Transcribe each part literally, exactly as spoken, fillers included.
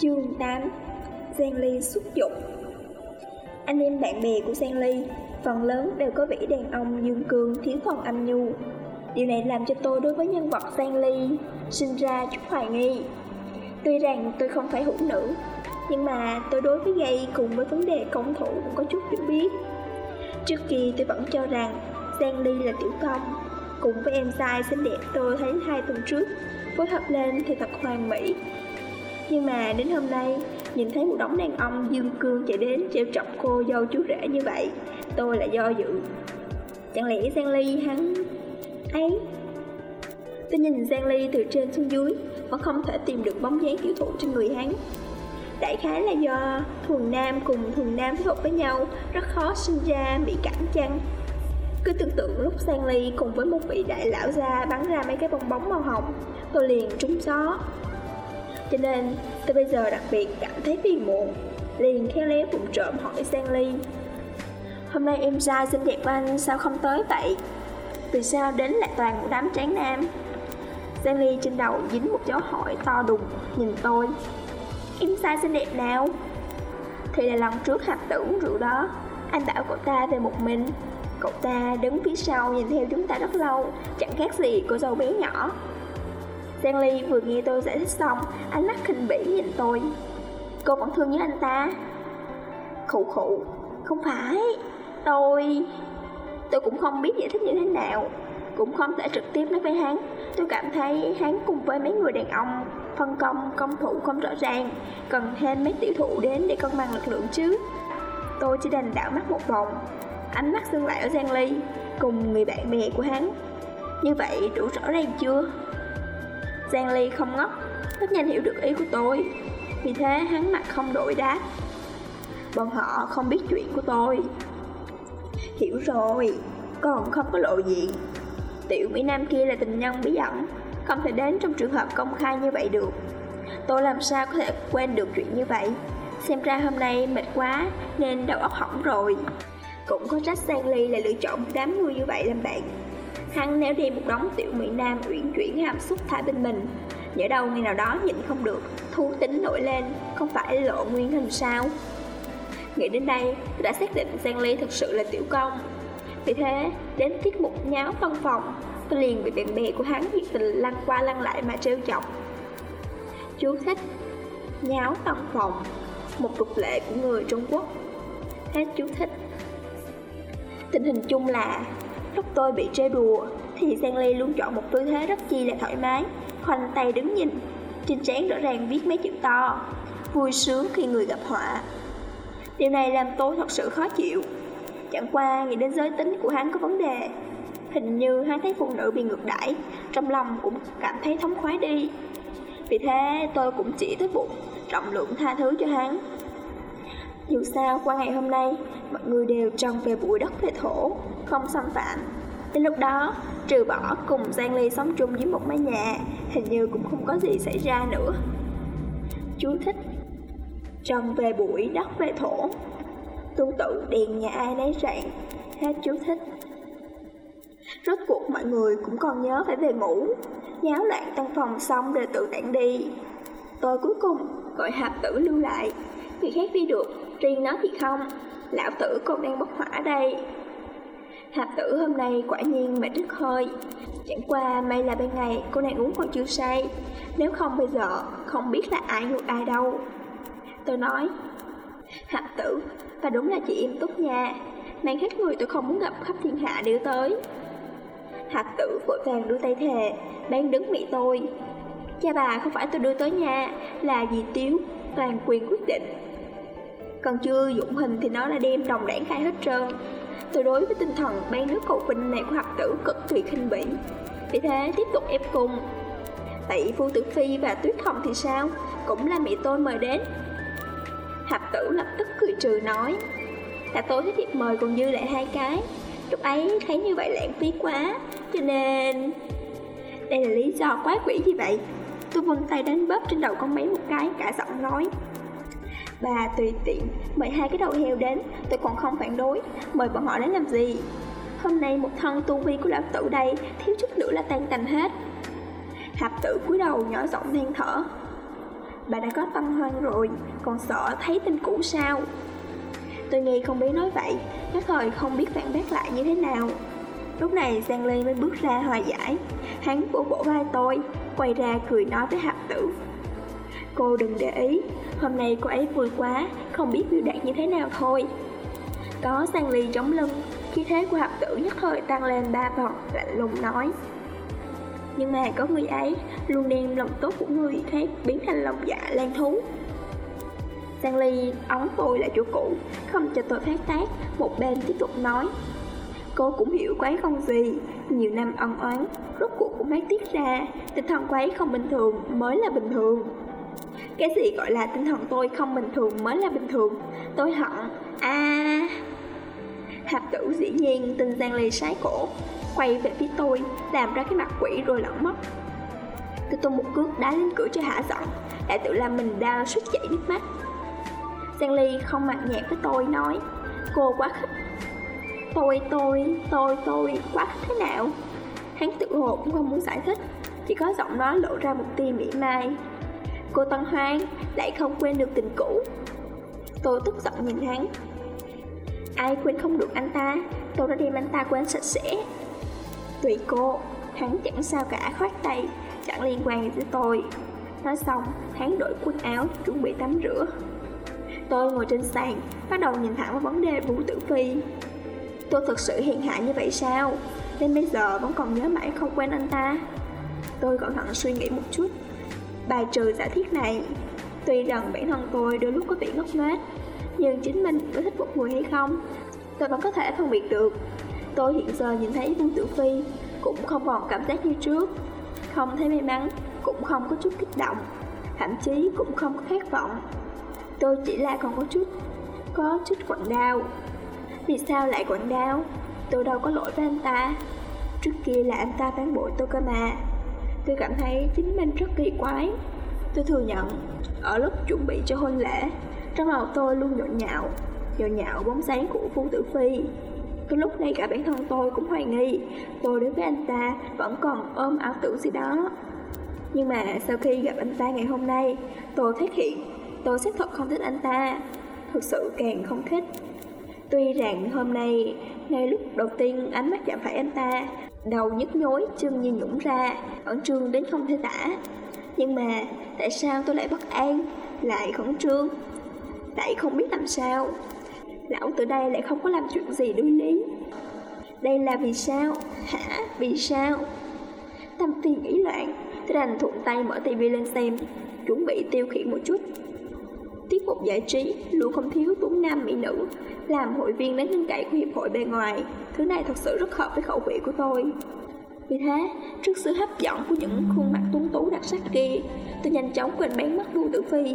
Chương tám. Giang Ly xuất dụng. Anh em bạn bè của Giang Ly phần lớn đều có vẻ đàn ông dương cương, thiếu phần âm nhu. Điều này làm cho tôi đối với nhân vật Giang Ly sinh ra chút hoài nghi. Tuy rằng tôi không phải hữu nữ, nhưng mà tôi đối với gay cùng với vấn đề công thủ cũng có chút hiểu biết. Trước kia tôi vẫn cho rằng Giang Ly là tiểu công, cùng với em trai xinh đẹp tôi thấy hai tuần trước phối hợp lên thì thật hoàn mỹ. Nhưng mà đến hôm nay, nhìn thấy một đống đàn ông dương cương chạy đến trêu chọc cô dâu chú rể như vậy, tôi lại do dự. Chẳng lẽ Giang Ly hắn ấy? Tôi nhìn Giang Ly từ trên xuống dưới, vẫn không thể tìm được bóng dáng tiểu thụ trên người hắn. Đại khái là do thuần nam cùng thuần nam phối hợp với nhau, rất khó sinh ra mỹ cảm chăng. Cứ tưởng tượng lúc Giang Ly cùng với một vị đại lão gia bắn ra mấy cái bong bóng màu hồng, tôi liền trúng gió. Cho nên tôi bây giờ đặc biệt cảm thấy phiền muộn, liền khéo léo vụng trộm hỏi Giang Ly: hôm nay em trai xinh đẹp của anh sao không tới vậy? Vì sao đến lại toàn một đám tráng nam? Giang Ly trên đầu dính một dấu hỏi to đùng, nhìn tôi: em trai xinh đẹp nào? Thì là lần trước hạp tử uống rượu đó, anh bảo cậu ta về một mình. Cậu ta đứng phía sau nhìn theo chúng ta rất lâu, chẳng khác gì cô dâu bé nhỏ. Giang Ly vừa nghe tôi giải thích xong, ánh mắt khinh bỉ nhìn tôi: cô vẫn thương nhớ anh ta? Khụ khụ, không phải, tôi... Tôi cũng không biết giải thích như thế nào, cũng không thể trực tiếp nói với hắn. Tôi cảm thấy hắn cùng với mấy người đàn ông phân công công thủ không rõ ràng, cần thêm mấy tiểu thụ đến để cân bằng lực lượng chứ. Tôi chỉ đành đảo mắt một vòng, ánh mắt dừng lại ở Giang Ly cùng người bạn bè của hắn. Như vậy đủ rõ ràng chưa? Giang Ly không ngốc, rất nhanh hiểu được ý của tôi, vì thế hắn mặt không đổi đáp: bọn họ không biết chuyện của tôi. Hiểu rồi, còn không có lộ diện. Tiểu Mỹ Nam kia là tình nhân bí ẩn, không thể đến trong trường hợp công khai như vậy được. Tôi làm sao có thể quên được chuyện như vậy? Xem ra hôm nay mệt quá nên đầu óc hỏng rồi. Cũng có trách Giang Ly là lựa chọn một đám người như vậy làm bạn. Hắn nếu đem một đống tiểu Mỹ Nam uyển chuyển hàm xúc thả bên mình, nhỡ đâu ngày nào đó nhịn không được, thú tính nổi lên, không phải lộ nguyên hình sao? Nghĩ đến đây, tôi đã xác định Giang Ly thực sự là tiểu công. Vì thế, đến tiết mục nháo văn phòng, tôi liền bị bạn bè của hắn nhiệt tình lăn qua lăn lại mà trêu chọc. Chú thích: nháo văn phòng, một tục lệ của người Trung Quốc. Hết chú thích. Tình hình chung là lúc tôi bị trêu đùa thì Giang Ly luôn chọn một tư thế rất chi là thoải mái, khoanh tay đứng nhìn, trên trán rõ ràng viết mấy chữ to: vui sướng khi người gặp họa. Điều này làm tôi thật sự khó chịu. Chẳng qua nghĩ đến giới tính của hắn có vấn đề, hình như hắn thấy phụ nữ bị ngược đãi, trong lòng cũng cảm thấy thống khoái đi. Vì thế tôi cũng chỉ tốt bụng rộng lượng tha thứ cho hắn. Dù sao qua ngày hôm nay mọi người đều trồng về bụi đất về thổ, không xâm phạm. Đến lúc đó trừ bỏ cùng Giang Ly sống chung với một mái nhà, hình như cũng không có gì xảy ra nữa. Chú thích: trồng về bụi đất về thổ, tương tự đèn nhà ai nấy rạng. Hết chú thích. Rốt cuộc mọi người cũng còn nhớ phải về ngủ. Nháo loạn căn phòng xong rồi tự tản đi. Tôi cuối cùng gọi Hạp Tử lưu lại. Người khác đi được, riêng nó thì không. Lão tử còn đang bốc hỏa đây. Hạp Tử hôm nay quả nhiên mệt đứt hơi. Chẳng qua may là ban ngày cô nàng uống còn chưa say, nếu không bây giờ không biết là ai nuôi ai đâu. Tôi nói: Hạp Tử, và đúng là chị em tốt nha, mang hết người tôi không muốn gặp khắp thiên hạ đều tới. Hạp Tử vội vàng đưa tay thề, bán đứng mị tôi: cha bà không phải tôi đưa tới nha, là dì Tiếu, toàn quyền quyết định. Còn chưa dụng hình thì nó đã đem đồng đảng khai hết trơn. Tôi đối với tinh thần bán nước cầu vinh này của Hạp Tử cực kỳ khinh bỉ, vì thế tiếp tục ép cung. Vậy Phu Tử Phi và Tuyết Hồng thì sao? Cũng là mẹ tôi mời đến. Hạp Tử lập tức cười trừ nói: là tôi thấy thiệp mời còn dư lại hai cái, lúc ấy thấy như vậy lãng phí quá, cho nên... Đây là lý do quá quỷ gì vậy? Tôi vươn tay đánh bóp trên đầu con bé một cái, cả giọng nói: bà tùy tiện mời hai cái đầu heo đến, tôi còn không phản đối, mời bọn họ đến làm gì? Hôm nay một thân tu vi của lão tử đây, thiếu chút nữa là tan tành hết. Hạp Tử cúi đầu nhỏ giọng than thở: bà đã có tân hoan rồi, còn sợ thấy tin cũ sao? Tôi nghe không biết nói vậy, nhất thời không biết phản bác lại như thế nào. Lúc này Giang Ly mới bước ra hòa giải. Hắn vỗ vỗ vai tôi, quay ra cười nói với Hạp Tử: cô đừng để ý, hôm nay cô ấy vui quá, không biết biểu đạt như thế nào thôi. Có Giang Ly chống lưng, khí thế của Hạp Tử nhất thời tăng lên ba phần, lạnh lùng nói: nhưng mà có người ấy luôn đem lòng tốt của người khác biến thành lòng dạ lan thú. Giang Ly ống tôi lại chỗ cũ, không cho tôi phát tác, một bên tiếp tục nói: cô cũng hiểu cô ấy không gì, nhiều năm ân oán, rốt cuộc cũng phát tiết ra, tinh thần cô ấy không bình thường mới là bình thường. Cái gì gọi là tinh thần tôi không bình thường mới là bình thường? Tôi hận, a à... Hạp Tử dĩ nhiên tin Giang Ly sái cổ, quay về phía tôi, làm ra cái mặt quỷ rồi lẫn mất. Tôi tung một cước đá lên cửa cho hả giận, lại tự làm mình đau suýt chảy nước mắt. Giang Ly không mặt nhạt với tôi nói: cô quá khích. Tôi, tôi, tôi, tôi, quá khích thế nào? Hắn tự hồ cũng không muốn giải thích, chỉ có giọng nói lộ ra một tia mỉa mai. Cô Tân Hoan lại không quên được tình cũ. Tôi tức giận nhìn hắn: ai quên không được anh ta, tôi đã đem anh ta quên sạch sẽ. Tùy cô, hắn chẳng sao cả, khoát tay, chẳng liên quan gì tới tôi. Nói xong, hắn đổi quần áo, chuẩn bị tắm rửa. Tôi ngồi trên sàn, bắt đầu nhìn thẳng vào vấn đề Vũ Tử Phi. Tôi thực sự hiền hạ như vậy sao? Đến bây giờ vẫn còn nhớ mãi không quên anh ta. Tôi cẩn thận suy nghĩ một chút, bài trừ giả thiết này. Tuy rằng bản thân tôi đôi lúc có bị ngốc nghếch, nhưng chính mình có thích một người hay không, tôi vẫn có thể phân biệt được. Tôi hiện giờ nhìn thấy Vũ Tử Phi cũng không còn cảm giác như trước, không thấy may mắn, cũng không có chút kích động, thậm chí cũng không có khát vọng. Tôi chỉ là còn có chút, có chút quặn đau. Vì sao lại quặn đau? Tôi đâu có lỗi với anh ta. Trước kia là anh ta phản bội tôi cơ mà. Tôi cảm thấy chính mình rất kỳ quái. Tôi thừa nhận, ở lúc chuẩn bị cho hôn lễ, trong đầu tôi luôn nhộn nhạo, nhộn nhạo bóng dáng của Vũ Tử Phi. Cái lúc này cả bản thân tôi cũng hoài nghi tôi đối với anh ta vẫn còn ôm ảo tưởng gì đó. Nhưng mà sau khi gặp anh ta ngày hôm nay, tôi phát hiện tôi xác thực không thích anh ta, thực sự càng không thích. Tuy rằng hôm nay, ngay lúc đầu tiên ánh mắt chạm phải anh ta, đầu nhức nhối, chân như nhũng ra, khẩn trương đến không thể tả. Nhưng mà tại sao tôi lại bất an, lại khẩn trương, lại không biết làm sao? Lão từ đây lại không có làm chuyện gì đối lý. Đây là vì sao? Hả? Vì sao? Tâm phi nghĩ loạn, tôi đành thuận tay mở tivi lên xem, chuẩn bị tiêu khiển một chút. Tiết mục giải trí luôn không thiếu tuấn nam mỹ nữ, làm hội viên đến tin cậy của hiệp hội bề ngoài. Thứ này thật sự rất hợp với khẩu vị của tôi. Vì thế, trước sự hấp dẫn của những khuôn mặt tuấn tú đặc sắc kia, tôi nhanh chóng quên bán mất Vũ Tử Phi.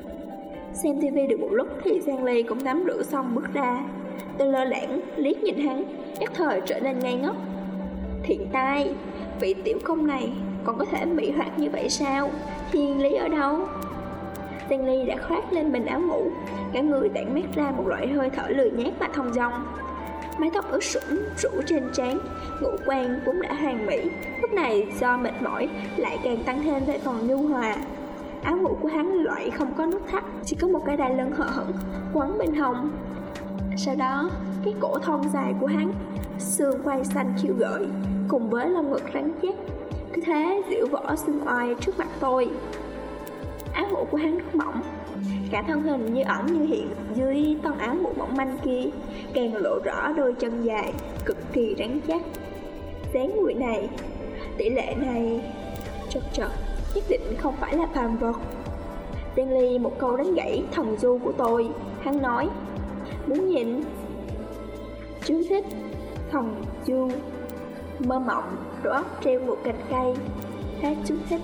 Xem tivi được một lúc thì Giang Ly cũng tắm rửa xong bước ra. Tôi lơ đãng liếc nhìn hắn, nhất thời trở nên ngây ngốc. Thiện tai, vị tiểu công này còn có thể mỹ hoạt như vậy sao? Thiên lý ở đâu? Giang Ly đã khoác lên mình áo ngủ, cả người tản mát ra một loại hơi thở lười nhác mà thông dong. Mái tóc ướt sũng rủ trên trán, ngũ quan vốn đã hoàn mỹ, lúc này do mệt mỏi lại càng tăng thêm vài phần nhu hòa. Áo ngủ của hắn loại không có nút thắt, chỉ có một cái đai lưng hở hững quấn bên hông. Sau đó, cái cổ thon dài của hắn, xương quai xanh khiêu gợi, cùng với lông ngực rắn chắc, cứ thế diễu võ xương oai trước mặt tôi. Áo ngủ của hắn rất mỏng, cả thân hình như ẩn như hiện dưới tông áo ngủ mỏng manh kia, càng lộ rõ đôi chân dài, cực kỳ rắn chắc. Dáng người này, tỷ lệ này, chật chật, nhất định không phải là phàm vật. Giang Ly một câu đánh gãy thần du của tôi, hắn nói: muốn nhìn. Chú thích: thần du, mơ mộng, đầu óc treo một cành cây. Hết chú thích.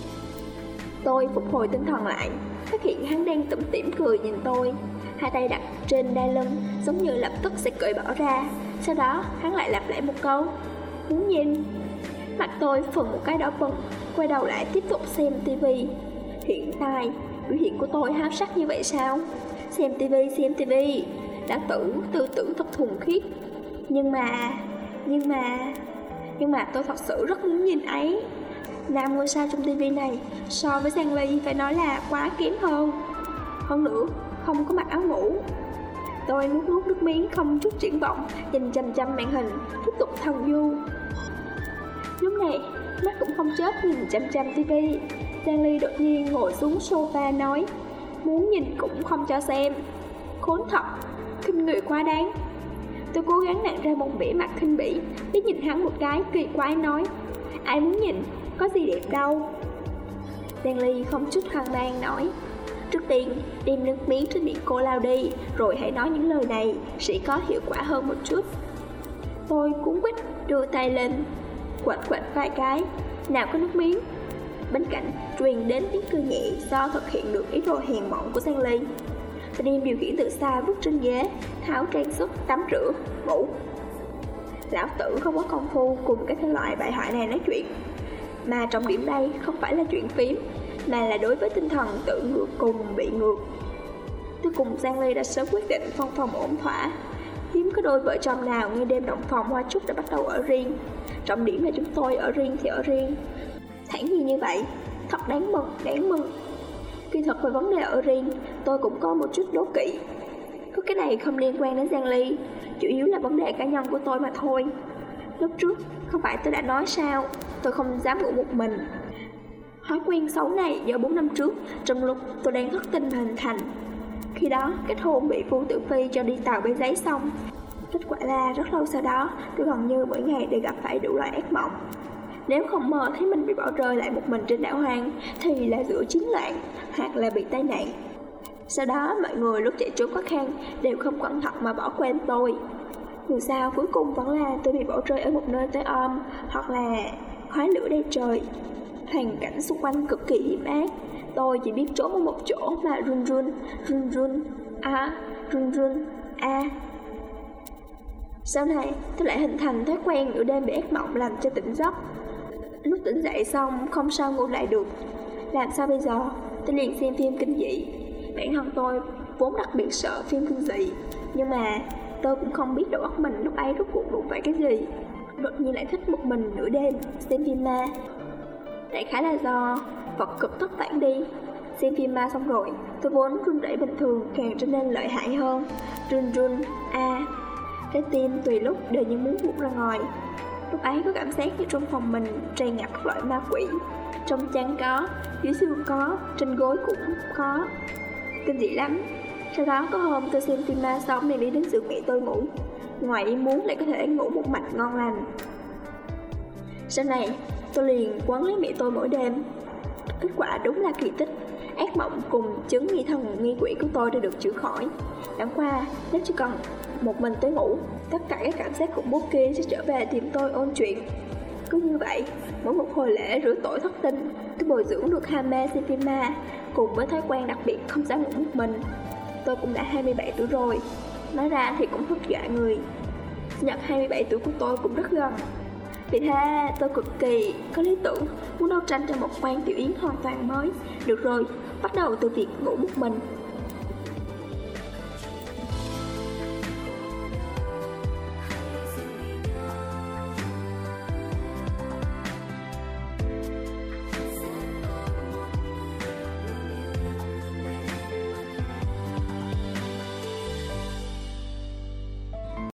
Tôi phục hồi tinh thần lại, phát hiện hắn đang tủm tỉm cười nhìn tôi, hai tay đặt trên đai lưng, giống như lập tức sẽ cởi bỏ ra. Sau đó hắn lại lặp lại một câu: muốn nhìn. Mặt tôi phừng một cái đỏ bừng, quay đầu lại tiếp tục xem tivi. Hiện tại biểu hiện của tôi háo sắc như vậy sao? Xem tivi, xem tivi, đã tử tư tưởng thật thuần khiết. Nhưng mà, nhưng mà, nhưng mà tôi thật sự rất muốn nhìn ấy. nam ngôi sao trong tivi này so với Giang Ly phải nói là quá kém hơn. Hơn nữa, không có mặc áo ngủ. Tôi nuốt nuốt nước miếng không chút triển vọng, nhìn chăm chăm màn hình, tiếp tục thầm du. Lúc này, mắt cũng không chớp nhìn chăm chăm tivi. Giang Ly đột nhiên ngồi xuống sofa nói, muốn nhìn cũng không cho xem. Khốn thật, khinh người quá đáng. Tôi cố gắng nặn ra một vẻ mặt khinh bỉ, biết nhìn hắn một cái kỳ quái nói, ai muốn nhìn, có gì đẹp đâu. Giang Ly không chút hoang mang nói, trước tiên đem nước miếng trên miệng cô lao đi, rồi hãy nói những lời này, sẽ có hiệu quả hơn một chút. Tôi cuống quýt đưa tay lên, quệt quệt vài cái, nào có nước miếng. Bên cạnh truyền đến tiếng cười nhẹ do thực hiện được ý đồ hèn mọn của Giang Ly. Tôi đem điều khiển từ xa bước trên ghế, tháo trang sức, tắm rửa, ngủ. Lão tử không có công phu cùng cái thể loại bại hoại này nói chuyện. Mà trọng điểm đây không phải là chuyện phím, mà là đối với tinh thần tự ngược cùng bị ngược. Tôi cùng Giang Ly đã sớm quyết định phân phòng ổn thỏa. Hiếm có đôi vợ chồng nào ngay đêm động phòng hoa chúc đã bắt đầu ở riêng. Trọng điểm là chúng tôi ở riêng thì ở riêng. Thản nhiên như vậy, thật đáng mừng, đáng mừng. Kỳ thật về vấn đề ở riêng, tôi cũng có một chút đố kỵ. Có cái này không liên quan đến Giang Ly, chủ yếu là vấn đề cá nhân của tôi mà thôi. Lúc trước, không phải tôi đã nói sao, tôi không dám ngủ một mình. Thói quen xấu này do bốn năm trước, trong lúc tôi đang thất tình hình thành. Khi đó, kết hôn bị Vu Tử Phi cho đi tàu bê giấy xong. Kết quả là rất lâu sau đó, tôi gần như mỗi ngày đều gặp phải đủ loại ác mộng. Nếu không mơ thấy mình bị bỏ rơi lại một mình trên đảo hoang, thì là giữa chiến loạn, hoặc là bị tai nạn. Sau đó mọi người lúc chạy trốn khó khăn đều không cẩn thận mà bỏ quên tôi. Dù sao cuối cùng vẫn là tôi bị bỏ rơi ở một nơi tối om, hoặc là khói lửa đầy trời. Hoàn cảnh xung quanh cực kỳ hiểm ác. Tôi chỉ biết trốn ở một chỗ mà run run, run run, a, à, run run, a. À. Sau này tôi lại hình thành thói quen nửa đêm bị ác mộng làm cho tỉnh giấc. Lúc tỉnh dậy xong không sao ngủ lại được. Làm sao bây giờ? Tôi liền xem phim kinh dị. Bản thân tôi vốn đặc biệt sợ phim kinh dị, nhưng mà tôi cũng không biết đầu óc mình lúc ấy rốt cuộc đụng phải cái gì. Đột nhiên lại thích một mình nửa đêm xem phim ma. Đại khái là do vật cực tốc tản đi. Xem phim ma xong rồi, tôi vốn run rẩy bình thường càng trở nên lợi hại hơn. Run run, a, à. Trái tim tùy lúc đều như muốn vụt ra ngoài. Lúc ấy có cảm giác như trong phòng mình tràn ngập các loại ma quỷ. Trong chăn có, dưới xương có, trên gối cũng có. Kinh dị lắm. Sau đó có hôm tôi xem phim ma xong nên đi đến giường mẹ tôi ngủ. Ngoài ý muốn lại có thể ngủ một mạch ngon lành. Sau này tôi liền quấn lấy mẹ tôi mỗi đêm. Kết quả đúng là kỳ tích. Ác mộng cùng chứng nghi thần nghi quỷ của tôi đã được chữa khỏi. Chẳng qua nếu chỉ cần một mình tôi ngủ, tất cả các cảm giác khủng bố kia sẽ trở về tìm tôi ôn chuyện. Cứ như vậy, mỗi một hồi lễ rửa tội thất tinh, tôi bồi dưỡng được ham mê xem phim ma, cùng với thói quen đặc biệt không dám ngủ một mình. Tôi cũng đã hai mươi bảy tuổi rồi. Nói ra thì cũng thật dọa người. Sinh nhật hai mươi bảy tuổi của tôi cũng rất gần. Vì thế tôi cực kỳ có lý tưởng, muốn đấu tranh cho một quan tiểu yến hoàn toàn mới. Được rồi, bắt đầu từ việc ngủ một mình.